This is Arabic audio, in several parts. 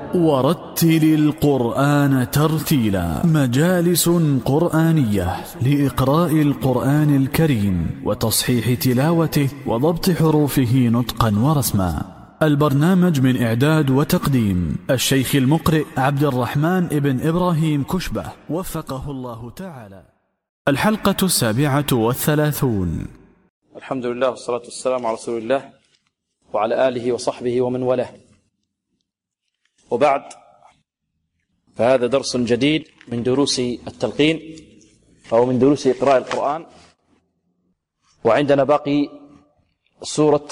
ورتل القرآن ترتيلا. مجالس قرآنية لإقراء القرآن الكريم وتصحيح تلاوته وضبط حروفه نطقا ورسما. البرنامج من إعداد وتقديم الشيخ المقرئ عبد الرحمن ابن إبراهيم كشبة وفقه الله تعالى. الحلقة 37. الحمد لله والصلاة والسلام على رسول الله وعلى آله وصحبه ومن والاه، وبعد، فهذا درس جديد من دروس التلقين أو من دروس إقراء القرآن، وعندنا باقي سورة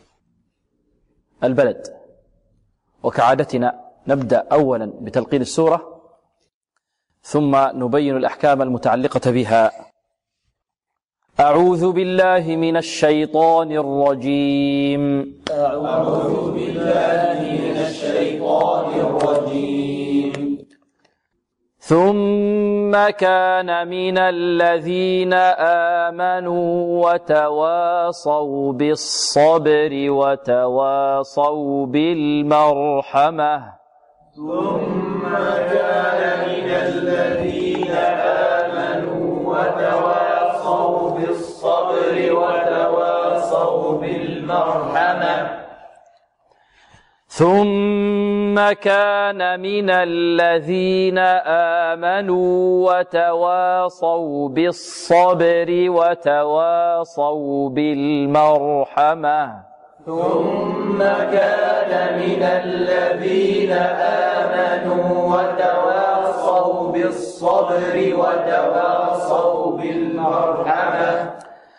البلد. وكعادتنا نبدأ أولا بتلقين السورة ثم نبين الأحكام المتعلقة بها. أعوذ بالله من الشيطان الرجيم. أعوذ بالله من الشيطان الرجيم. ثم كان من الذين آمنوا وتواصوا بالصبر وتواصوا بالمرحمة. ثم كان من الذين آمنوا وتواصوا بالصبر وتواصوا بالمرحمة. ثم كان من الذين آمنوا وتواصوا بالصبر وتواصوا بالمرحمة. ثم كان من الذين آمنوا وتواصوا بالصبر وتواصوا بالمرحمة.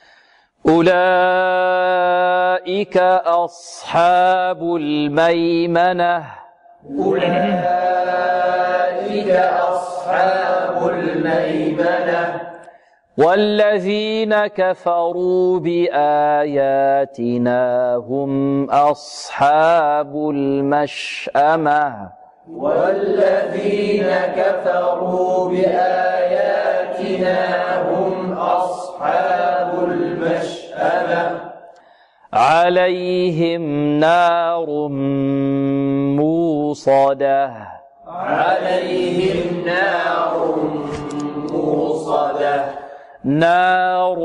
أولئك أصحاب الميمنة. أولئك أصحاب الميمنة. والذين كفروا بآياتنا هم أصحاب المشأمة. والذين كفروا بآياتنا هم أصحاب المشأمة. عليهم نار موصدة. عليهم نار موصدة. نار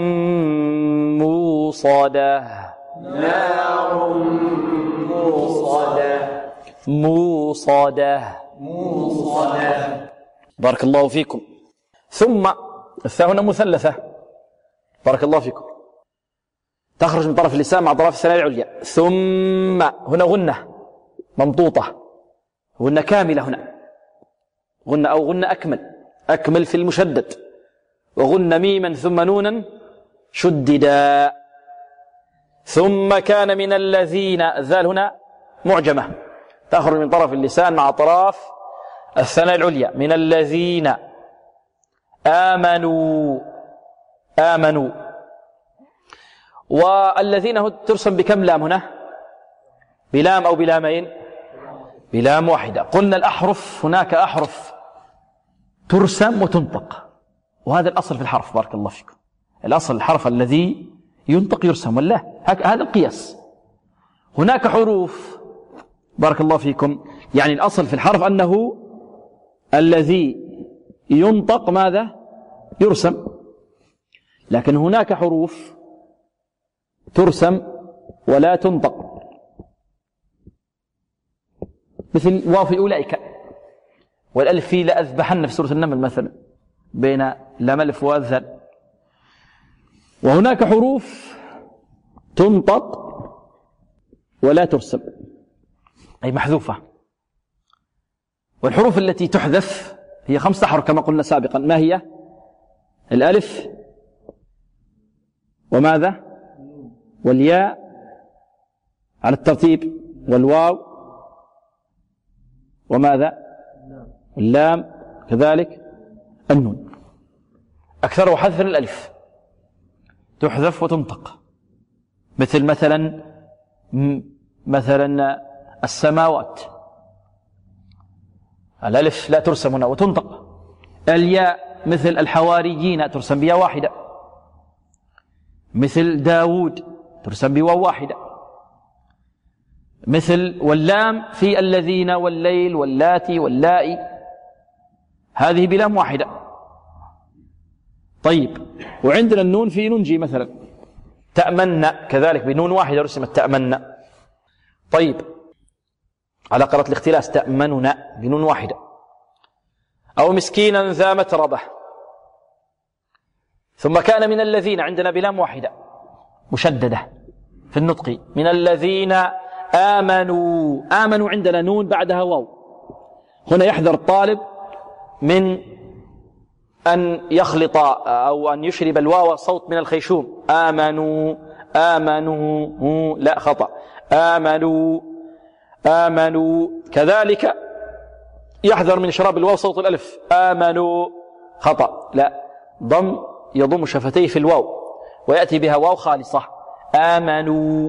موصدة. نار موصدة. موصدة. موصدة. بارك الله فيكم. ثم الثاء هنا مثلثة، بارك الله فيكم، تخرج من طرف اللسان مع طرف الثنايا العليا. ثم هنا غنة ممطوطة، غنة كاملة هنا، غنة أو غنة أكمل في المشدد، وغنة ميما ثم نونا شددا. ثم كان من الذين، الذال هنا معجمة تخرج من طرف اللسان مع طرف الثنايا العليا. من الذين آمنوا. والذين ترسم بكم لام هنا؟ بلام أو بلامين؟ بلام واحدة. قلنا الأحرف، هناك أحرف ترسم وتنطق، وهذا الأصل في الحرف. بارك الله فيكم، الأصل الحرف الذي ينطق يرسم، ولا هذا القياس. هناك حروف، بارك الله فيكم، يعني الأصل في الحرف أنه الذي ينطق ماذا؟ يرسم. لكن هناك حروف ترسم ولا تنطق، مثل واو في أولئك، والألف في لأذبحن في سورة النمل مثلا، بين لام ألف والذال. وهناك حروف تنطق ولا ترسم، أي محذوفة. والحروف التي تحذف هي 5 أحرف كما قلنا سابقا. ما هي؟ الألف، وماذا؟ والياء على الترتيب، والواو، وماذا؟ اللام كذلك، النون. أكثر حذف الألف، تحذف وتنطق، مثلا السماوات، الألف لا ترسم هنا وتنطق. الياء مثل الحواريين ترسم بياء واحدة، مثل داود ترسم بواو واحدة. مثل واللام في الذين والليل واللاتي واللائي، هذه بلام واحدة. طيب، وعندنا النون في ننجي مثلا، تأمن كذلك بنون واحدة رسمت تأمن. طيب، على قراءة الاختلاس تأمننا بنون واحدة. أو مسكينا ذا متربة. ثم كان من الذين، عندنا بلام واحدة مشددة في النطق، من الذين آمنوا. آمنوا عندنا نون بعدها واو. هنا يحذر الطالب من أن يخلط أو أن يشرب الواو صوت من الخيشوم. آمنوا آمنوا، لا، خطأ. آمنوا آمنوا. كذلك يحذر من إشراب الواو صوت الألف. آمنوا، خطأ، لا، يضم شفتيه في الواو ويأتي بها واو خالصة. آمنوا.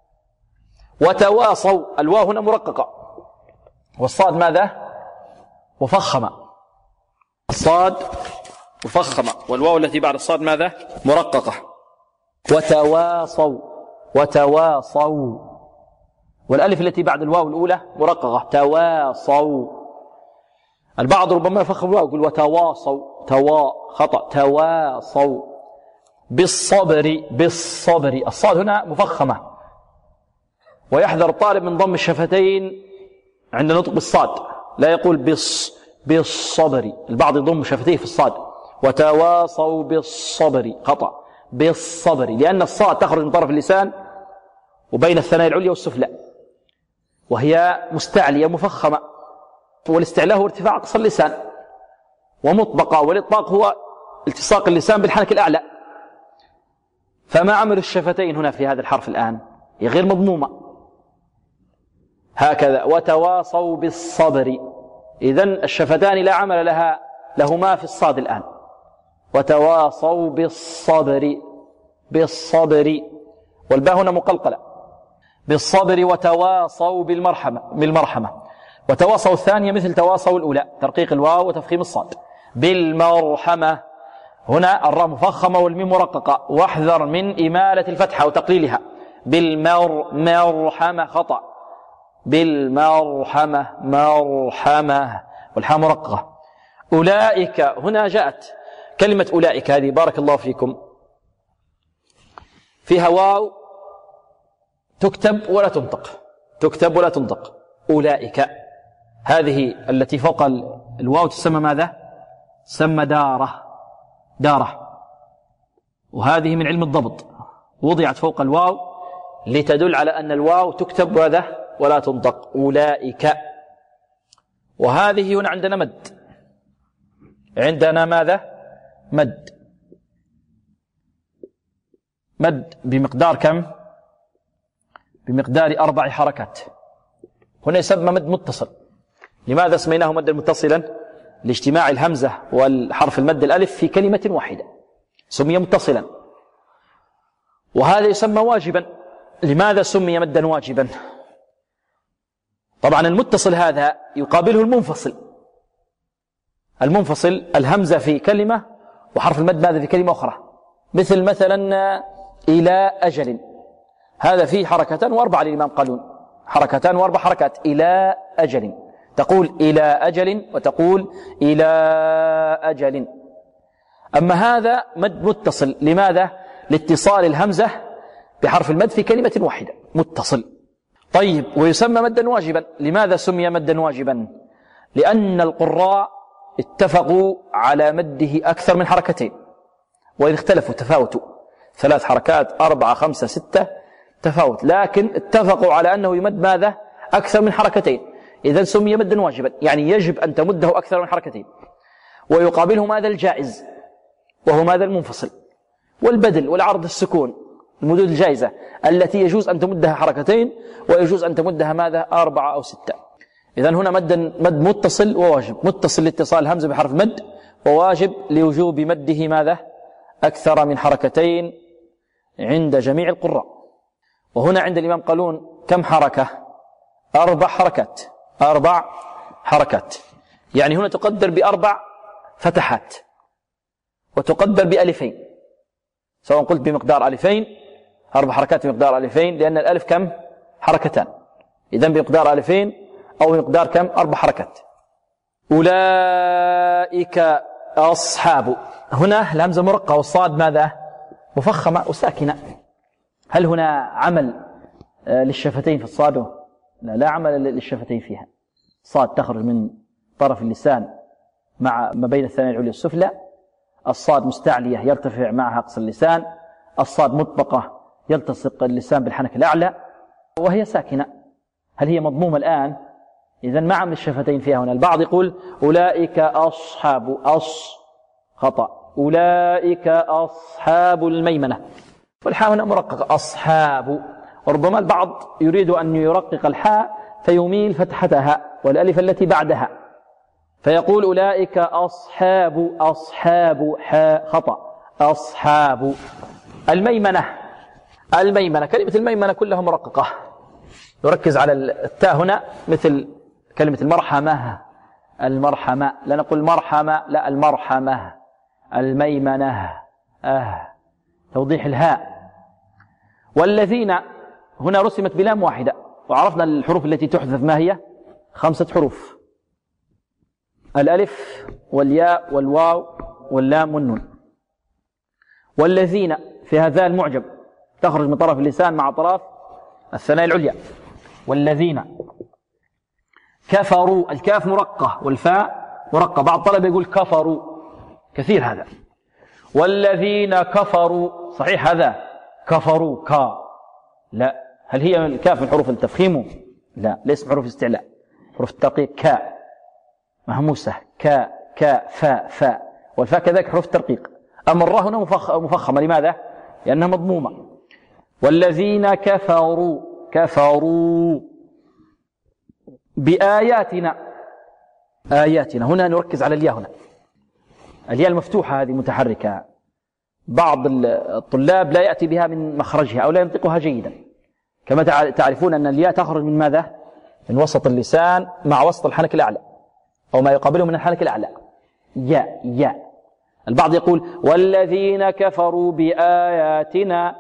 وتواصوا، الواو هنا مرققة، والصاد ماذا؟ مفخمة. الصاد مفخمة، والواو التي بعد الصاد ماذا؟ مرققة. وتواصوا، وتواصوا، والألف التي بعد الواو الأولى مرققة. تواصوا. البعض ربما يفخم الواو يقول وتواصوا، خطأ، تواصوا. بالصبر، بالصبر، الصاد هنا مفخمة، ويحذر الطالب من ضم الشفتين عند نطق بالصاد، لا يقول بالصبر. البعض يضم شفتيه في الصاد. وتواصوا بالصبر، خطأ، بالصبر، لأن الصاد تخرج من طرف اللسان وبين الثنايا العليا والسفلى، وهي مستعلية مفخمة، والاستعلاء هو ارتفاع أقصى اللسان، ومطبقة، والإطباق هو التصاق اللسان بالحنك الأعلى. فما عمل الشفتين هنا في هذا الحرف الآن؟ هي غير مضمومة، هكذا. وتواصوا بالصبر، إذن الشفتان لا عمل لهما في الصاد الآن. وتواصوا بالصبر، بالصبر، والباء هنا مقلقلة. بالصبر. وتواصوا بالمرحمة. وتواصوا الثانية مثل تواصوا الأولى، ترقيق الواو وتفخيم الصاد. بالمرحمة، هنا الراء مفخمة والميم مرققة، واحذر من إمالة الفتحة وتقليلها. بالمرحمة، خطأ. بالمرحمة، مرحمة، والحاء مرققة. أولئك، هنا جاءت كلمة أولئك هذه، بارك الله فيكم، فيها واو تكتب ولا تنطق، تكتب ولا تنطق. أولئك، هذه التي فوق الواو تسمى ماذا؟ تسمى دارة، دارة، وهذه من علم الضبط، وضعت فوق الواو لتدل على أن الواو تكتب ولا تنطق. أولئك. وهذه هنا عندنا مد، عندنا ماذا؟ مد بمقدار كم؟ بمقدار 4 حركات. هنا يسمى مد متصل. لماذا سميناه مدا متصلا؟ لاجتماع الهمزة والحرف المد الألف في كلمة واحدة سمي متصلا. وهذا يسمى واجبا. لماذا سمي مدا واجبا؟ طبعا المتصل هذا يقابله المنفصل. المنفصل الهمزة في كلمة وحرف المد ماذا في كلمة أخرى، مثل مثلا إلى أجل، هذا فيه 2 و4 للإمام قالون، 2 و4 حركات. إلى أجل، تقول إلى أجل وتقول إلى أجل. أما هذا مد متصل، لماذا؟ لاتصال الهمزة بحرف المد في كلمة واحدة، متصل. طيب، ويسمى مدا واجبا. لماذا سمي مدا واجبا؟ لأن القراء اتفقوا على مده أكثر من 2 حركات، وإذا اختلفوا تفاوتوا، 3 حركات 4 5 6 تفاوت، لكن اتفقوا على أنه يمد ماذا؟ أكثر من 2 حركات. إذن سمي مدا واجبا، يعني يجب أن تمده أكثر من 2 حركات. ويقابله ماذا؟ الجائز، وهو ماذا؟ المنفصل، والبدل والعرض السكون، المدود الجائزة التي يجوز أن تمدها 2 حركات ويجوز أن تمدها ماذا؟ 4 أو 6. إذن هنا مد متصل وواجب، متصل لاتصال الهمزة بحرف مد، وواجب لوجوب مده ماذا؟ أكثر من 2 حركات عند جميع القراء. وهنا عند الإمام قالون كم حركة؟ 4 حركات، 4 حركات، يعني هنا تقدر ب4 فتحات وتقدر ب2، سواء قلت بمقدار 2، 4 حركات بمقدار 2، لأن الألف كم؟ 2 حركات، إذن بمقدار ألفين أو بمقدار كم؟ 4 حركات. أولئك أصحاب. هنا الهمزة مرقة والصاد ماذا؟ مفخمة وساكنة. هل هنا عمل للشفتين في الصاد؟ لا عمل للشفتين فيها. صاد تخرج من طرف اللسان مع ما بين الثانية العليا والسفلى. الصاد مستعلية يرتفع معها أقصى اللسان. الصاد مطبقة يلتصق اللسان بالحنك الأعلى وهي ساكنة. هل هي مضمومة الآن؟ إذن ما عمل الشفتين فيها هنا. البعض يقول أولئك أصحاب خطأ. أولئك أصحاب الميمنة والحاء هنا مرققة أصحاب. وربما البعض يريد أن يرقق الحاء فيميل فتحتها والألف التي بعدها فيقول أولئك أصحاب حاء خطأ. أصحاب. الميمنة كلمة الميمنة كلها مرققة. نركز على التاء هنا مثل كلمة المرحمة. لا نقول مرحمة، لا المرحمة. الميمنة توضيح الهاء. والذين هنا رسمت بلام واحدة وعرفنا الحروف التي تحذف ما هي 5 حروف: الألف والياء والواو واللام والنون. والذين في هذا المعجم تخرج من طرف اللسان مع طرف الثنايا العليا. والذين كفروا. الكاف مرقة والفاء مرقة. بعض الطلبة يقول كفروا كثير هذا. والذين كفروا صحيح هذا كفروا لا. هل هي الكاف من حروف التفخيم؟ لا، ليس من حروف الاستعلاء. حروف الترقيق كاء مهموسة فاء والفاء كذلك حروف الترقيق. أما الراء هنا مفخمة. لماذا؟ لأنها مضمومة. والذين كفروا بآياتنا. هنا نركز على الياء. هنا الياء المفتوحة هذه متحركة. بعض الطلاب لا يأتي بها من مخرجها أو لا ينطقها جيدا. كما تعرفون أن الياء تخرج من ماذا؟ من وسط اللسان مع وسط الحنك الأعلى أو ما يقابله من الحنك الأعلى. ياء. البعض يقول والذين كفروا بآياتنا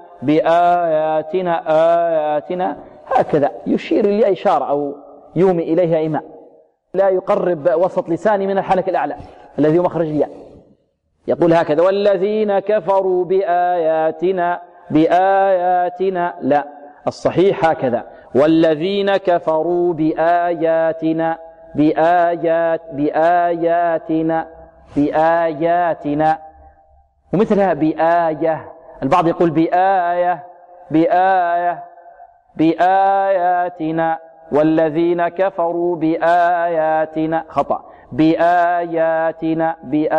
آياتنا هكذا يشير الياء إشارة أو يومي إليها إيماء. لا يقرب وسط لساني من الحنك الأعلى الذي هو مخرج الياء. يقول هكذا والذين كفروا بآياتنا لا، الصحيح هكذا والذين كفروا بآياتنا بآياتنا ومثلها بآية. البعض يقول بآياتنا والذين كفروا بآياتنا خطأ. بآياتنا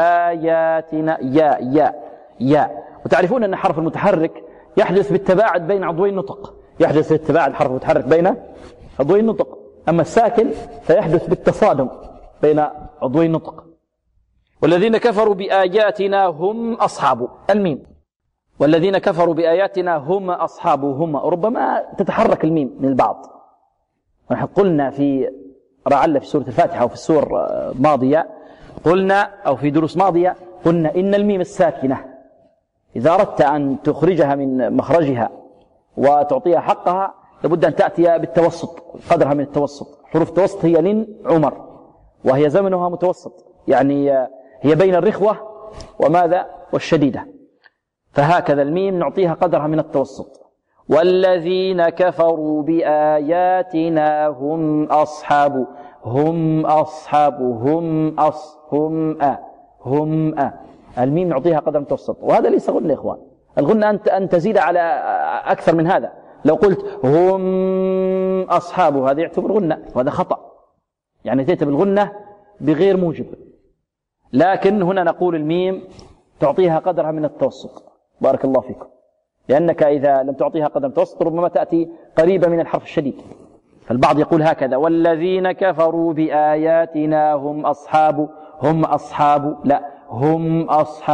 ياء. وتعرفون أن حرف المتحرك يحدث بالتباعد بين عضوي النطق. يحدث بالتباعد الحرف المتحرك بين عضوي النطق. أما الساكن فيحدث بالتصادم بين عضوي النطق. والذين كفروا بآياتنا هم أصحاب الميم. والذين كفروا بآياتنا هم أصحابهم. ربما تتحرك الميم من البعض. ونحن قلنا في لعل في سورة الفاتحة أو في السور ماضية قلنا أو في دروس ماضية قلنا إن الميم الساكنة إذا أردت أن تخرجها من مخرجها وتعطيها حقها لابد أن تأتي بالتوسط قدرها من التوسط. حروف التوسط هي لن عمر وهي زمنها متوسط يعني هي بين الرخوة وماذا والشديدة. فهكذا الميم نعطيها قدرها من التوسط. والذين كفروا بآياتنا هم أصحاب الميم نعطيها قدر متوسط. وهذا ليس غنى يا إخوان. الغنى أن تزيد على أكثر من هذا. لو قلت هم أصحاب هذا يعتبر غنى وهذا خطأ. يعني تأتي بالغنى بغير موجب. لكن هنا نقول الميم تعطيها قدرها من التوسط. بارك الله فيكم. لأنك إذا لم تعطيها قدر متوسط ربما تأتي قريبة من الحرف الشديد. فالبعض يقول هكذا والذين كفروا بآياتنا هم أصحاب لا هم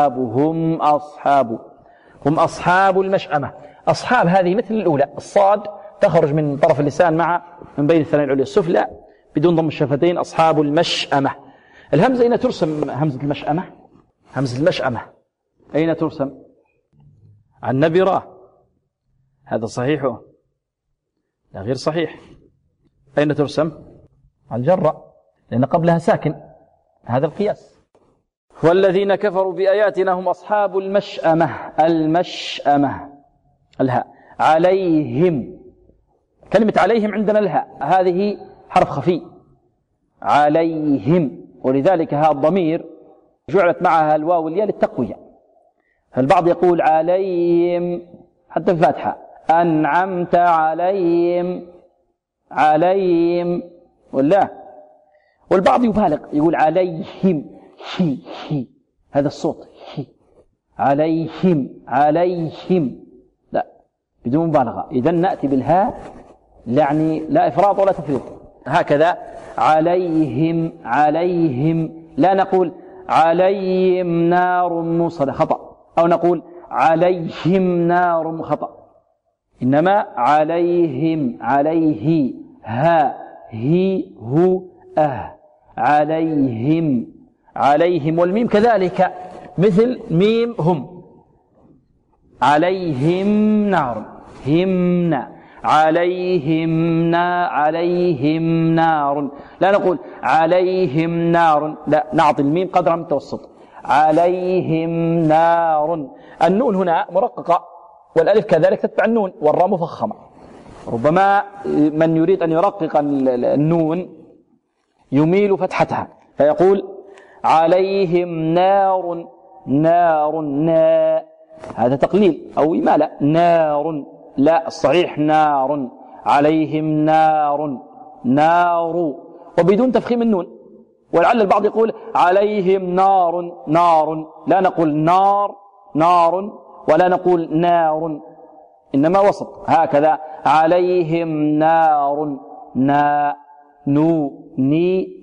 أصحاب المشأمة. أصحاب هذه مثل الأولى. الصاد تخرج من طرف اللسان من بين الثنايا العليا السفلى بدون ضم الشفتين. أصحاب المشأمة. الهمزة أين ترسم؟ همزة المشأمة أين ترسم؟ النبرة. هذا صحيح؟ لا غير صحيح. أين ترسم؟ على الجرة، لأن قبلها ساكن، هذا القياس. والذين كفروا بآياتنا هم أصحاب المشأمة. المشأمة الهاء. عليهم، كلمة عليهم عندنا الهاء هذه حرف خفي، عليهم، ولذلك هذا الضمير جعلت معها الواو والياء للتقوية. فالبعض يقول عليهم حتى الفاتحة، أنعمت عليهم، عليهم، ولا والبعض يبالغ يقول عليهم، هي هي، هذا الصوت هي، عليهم عليهم، لا بدون مبالغة. إذن نأتي بالهاء يعني لا إفراط ولا تفريط، هكذا عليهم عليهم، لا نقول عليهم نار موصدة خطأ، أو نقول عليهم نار خطأ، إنما عليهم، عليه، ها هي هو عليهم، عليهم. والميم كذلك مثل ميم هم، عليهم نار، همنا، عليهم عليهم نار، لا نقول عليهم نار، لا نعطي الميم قدر من التوسط، عليهم نار. النون هنا مرققة، والألف كذلك تتبع النون، والراء مفخمة. ربما من يريد أن يرقق النون يميل فتحتها فيقول عليهم نار، نار هذا تقليل أو إمالة، نار، لا الصحيح نار، عليهم نار، نار، وبدون تفخيم النون. ولعل البعض يقول عليهم نار، نار، لا نقول نار نار ولا نقول نار، إنما وسط هكذا، عليهم نار، نو ني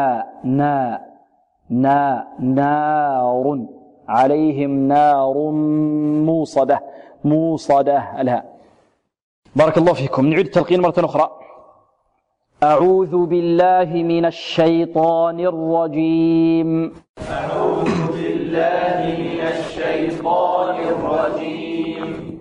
نار، عليهم نار موصدة، موصدة الهاء. بارك الله فيكم. نعيد التلقين مرة أخرى. أعوذ بالله من الشيطان الرجيم. أعوذ بالله من الشيطان الرجيم.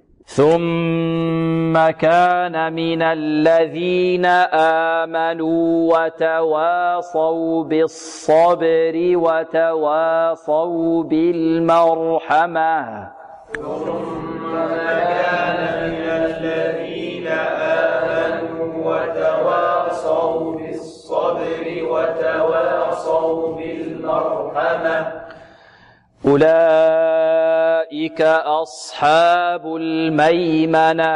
ثم كان من الذين آمنوا وتواصوا بالصبر وتواصوا بالمرحمة. ثم كان من الذين آمنوا وتواصوا بالصبر وتواصوا بالمرحمة. أولئك أصحاب الميمنة.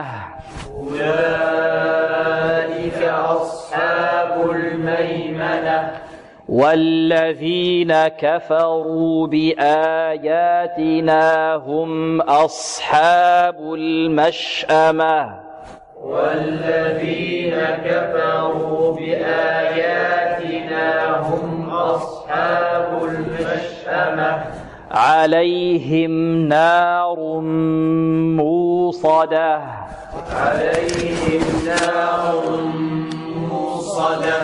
أولئك أصحاب الميمنة. والذين كفروا بآياتنا هم أصحاب المشأمة. والذين كفروا بآياتنا هم أصحاب المشأمة. عليهم نار موصدة. عليهم نار موصدة.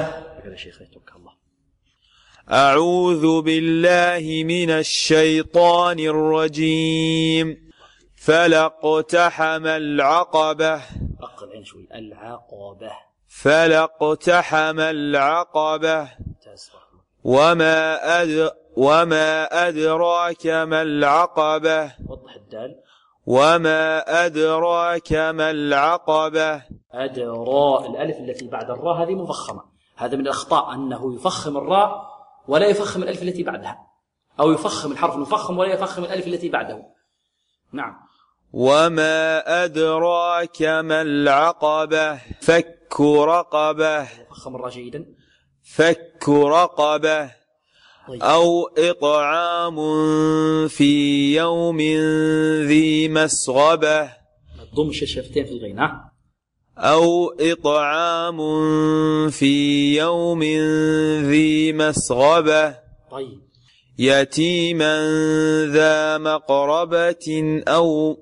أعوذ بالله من الشيطان الرجيم. فلاقتحم العقبة. العقبة. فلاقتحم العقبة. وما أدراك ما العقبة. وضح الدال. وما أدراك ما العقبة. أدرى، الألف التي بعد الراء هذه مفخمة. هذا من الأخطاء أنه يفخم الراء ولا يفخم الألف التي بعدها، أو يفخم الحرف المفخم ولا يفخم الألف التي بعده. نعم. وما أدراك ما العقبة. فك رقبة. فخم الراء جيدا. فك رقبة. أو إطعام في يوم ذي مسغبة. ضم الشفتين في الغين. أو إطعام في يوم ذي مسغبة. طيب. يتيما ذا مقربة أو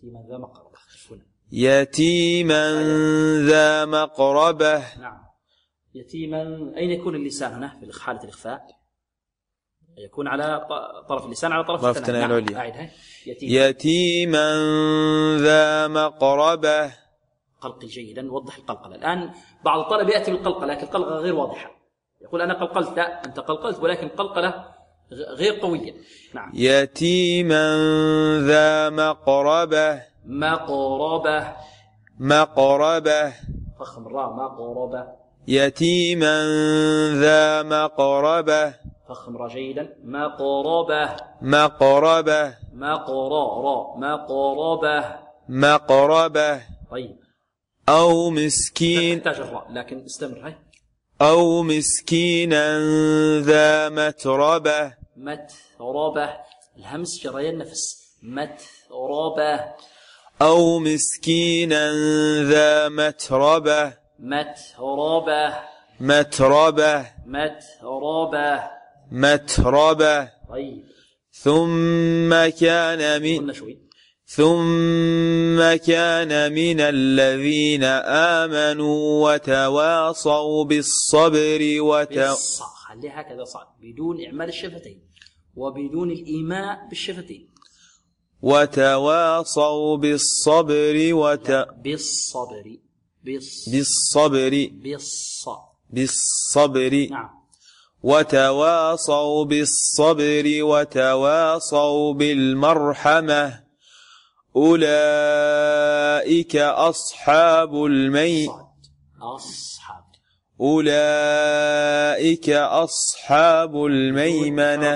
يتيما ذا مقربة. نعم. يتيما، أين يكون اللسان هنا في حالة الإخفاء؟ يكون على طرف اللسان على طرف الثنايا العليا. يتيما ذا مقربة قلقل جيدا، نوضح القلقلة. الآن بعض الطلبة يأتي بالقلقلة لكن القلقلة غير واضحة، يقول أنا قلقلت، لا أنت قلقلت ولكن قلقلة غير قوية. نعم. يتيما ذا مقربة. مقربة. مقربة. فخم الراء. مقربة. يتيما ذا مقربة. فخم راء جيدا. مقربة. مقربة. مقرا. مقربة. مقربة. طيب. أو مسكين. تحتاج الراء لكن استمر. هاي. أو مسكينا ذا متربة. متربة. الهمس جريان نفس. متربة. أو مسكينا ذا متربة. متربة. متربة. متربة. متربة. طيب. ثم كان من الذين آمنوا وتواصوا بالصبر خليها هكذا صعب بدون إعمال الشفتين وبدون الإيماء بالشفتين. وتواصوا بالصبر بالصبر. بالصبر. نعم. وتواصوا بالصبر وتواصوا بالمرحمة أولئك أصحاب أولئك أصحاب الميمنة.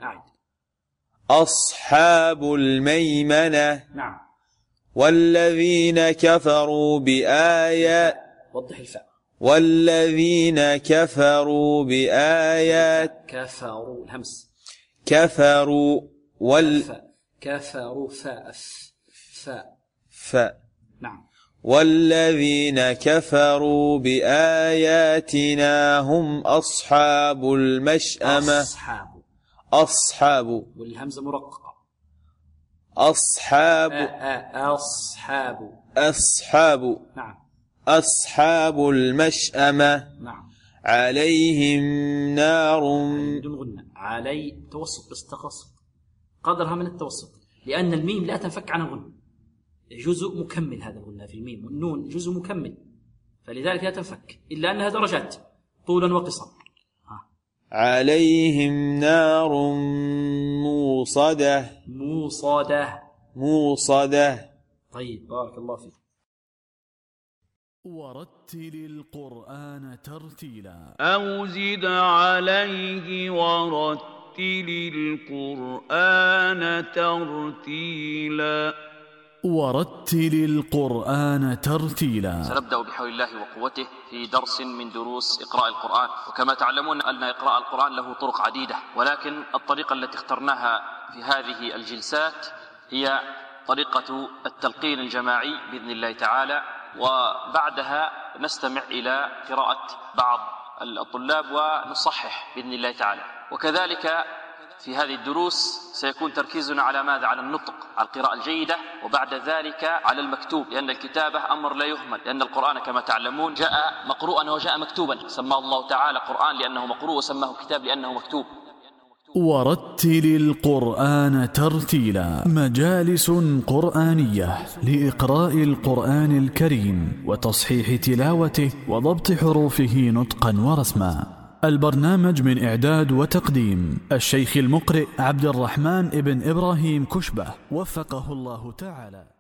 أصحاب الميمنة. نعم. والذين كفروا بآيات. وضح الفاء. والذين كفروا بآيات. كفروا الهمس. كفروا كفروا فاء. نعم. والذين كفروا بآياتنا هم أصحاب المشأمة. أصحاب والهمزة مرققة. أصحاب. نعم. أصحاب المشأمة. نعم. عليهم نار. بدون غنة. علي توسط بس تقصد قدرها من التوسط لأن الميم لا تنفك عن الغنة، جزء مكمل هذا الغنة في الميم، والنون جزء مكمل فلذلك لا تنفك إلا أنها درجات طولا وقصرا. عليهم نار موصدة. طيب بارك الله فيك. ورتل القرآن ترتيلا. أو زد عليه ورتل القرآن ترتيلا. ورتل القرآن ترتيلا. سنبدأ بحول الله وقوته في درس من دروس إقراء القرآن، وكما تعلمون أن إقراء القرآن له طرق عديدة، ولكن الطريقة التي اخترناها في هذه الجلسات هي طريقة التلقين الجماعي بإذن الله تعالى، وبعدها نستمع إلى قراءة بعض الطلاب ونصحح بإذن الله تعالى. وكذلك في هذه الدروس سيكون تركيزنا على ماذا؟ على النطق، على القراءة الجيدة، وبعد ذلك على المكتوب، لأن الكتابة أمر لا يهمل، لأن القرآن كما تعلمون جاء مقروءا وجاء مكتوبا، سماه الله تعالى قرآن لأنه مقروء وسماه كتاب لأنه مكتوب. ورتل القرآن ترتيلا. مجالس قرآنية لإقراء القرآن الكريم وتصحيح تلاوته وضبط حروفه نطقا ورسما. البرنامج من إعداد وتقديم الشيخ المقرئ عبد الرحمن ابن إبراهيم كشبة، وفقه الله تعالى.